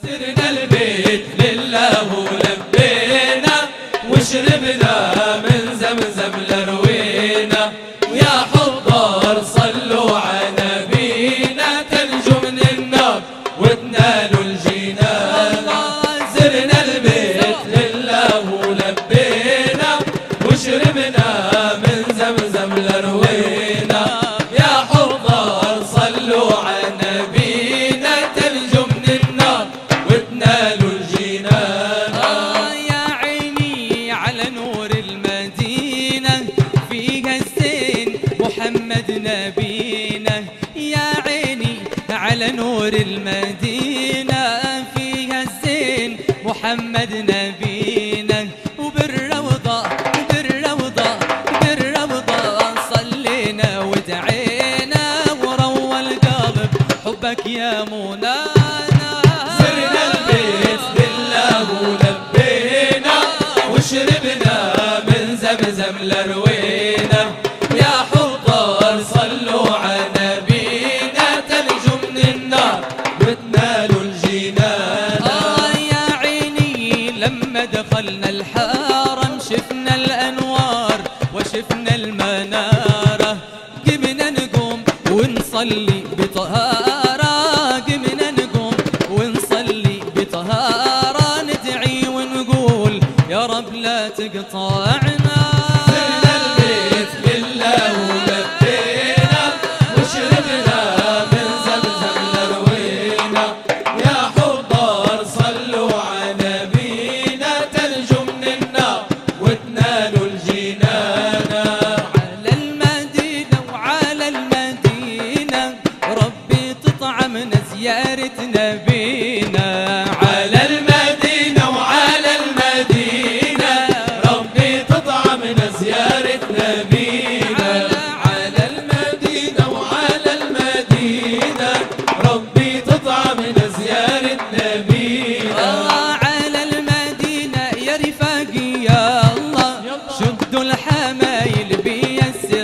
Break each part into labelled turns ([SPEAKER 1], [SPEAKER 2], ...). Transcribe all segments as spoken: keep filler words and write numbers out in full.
[SPEAKER 1] سرنا البيت لله ولبينا وشربنا من زمزم لروينا، ويا حضار صلوا على نبينا تنجوا من النار وتنالوا الجنان. زرنا البيت لله ولبينا وشربنا من زمزم لروينا، يا حضار صلوا على نبينا تنجوا من النار وتنالوا الجنان.
[SPEAKER 2] آه يا عيني على نور المدينة فيها الزين محمد نبينا، يا عيني على نور المدينة فيها الزين محمد نبينا، وبالروضة بالروضة بالروضة صلينا ودعينا وروى القلب حبك يا منانا.
[SPEAKER 1] زرنا البيت لله ولبينا وشربنا من زمزم لروينا، يا حضار صلوا على نبينا تنجوا من النار وتنالوا الجنان.
[SPEAKER 2] آه يا عيني لما دخلنا الحرم شفنا الأنوار وشفنا المنارة، قمنا نقوم ونصلي بطهارة، قمنا نقوم ونصلي بطهارة، ندعي ونقول يا رب لا تقطعنا.
[SPEAKER 1] زرنا البيت لله ولبينا وشربنا من زمزم لروينا، يا حضار صلوا على نبينا تنجوا من النار وتنالوا الجنان.
[SPEAKER 2] على المدينة وعلى المدينة ربي تطعمنا زيارة نبينا،
[SPEAKER 1] على المدينة وعلى المدينة ربي تطعمنا زيارة نبينا، على المدينة وعلى المدينة ربي تطعمنا زيارة نبينا.
[SPEAKER 2] آه على المدينة يا رفاقي يا الله شدوا الحمايل بيسر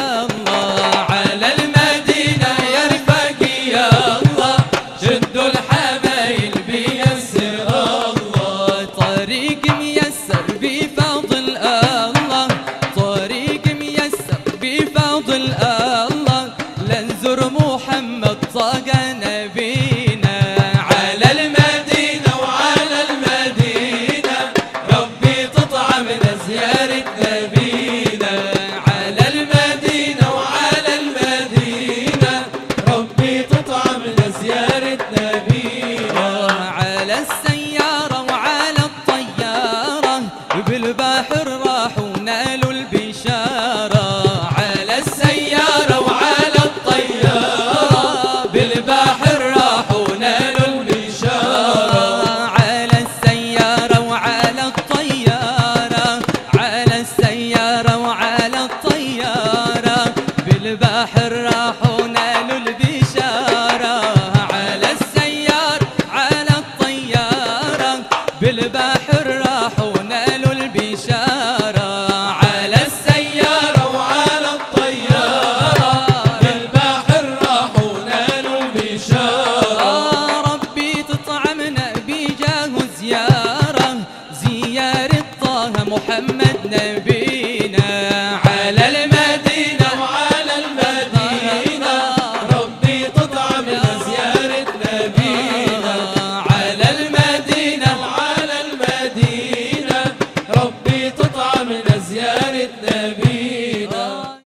[SPEAKER 2] الله،
[SPEAKER 1] على المدينة يا رفاقي يا الله شدوا الحبايل بيسر الله،
[SPEAKER 2] طريق ميسر بفضل الله، طريق ميسر بفضل الله، لنزور محمد طاقة نبينا.
[SPEAKER 1] على المدينة وعلى المدينة ربي تطعمنا زيارة نبينا، على المدينة وعلى المدينة ربي تطعمنا زيارة نبينا.
[SPEAKER 2] آه على السيارة وعلى الطيارة بالبحر راحوا نالوا البشارة،
[SPEAKER 1] على السيارة وعلى الطيارة بالبحر راحوا نالوا البشارة.
[SPEAKER 2] آه على السيارة وعلى الطيارة، على السيارة وعلى الطيارة بالبحر راحوا نالوا البشارة، على السيارة على الطيارة بالبحر راحوا نالوا البشارة،
[SPEAKER 1] على السيارة وعلى الطيارة بالبحر راحوا نالوا البشارة.
[SPEAKER 2] آه ربي تطعمنا بجاه زيارة، زيارة طه محمد نبينا،
[SPEAKER 1] على المدينة وعلى المدينة ربي تطعمنا زيارة نبينا، على المدينة وعلى المدينة ربي تطعمنا زيارة نبينا.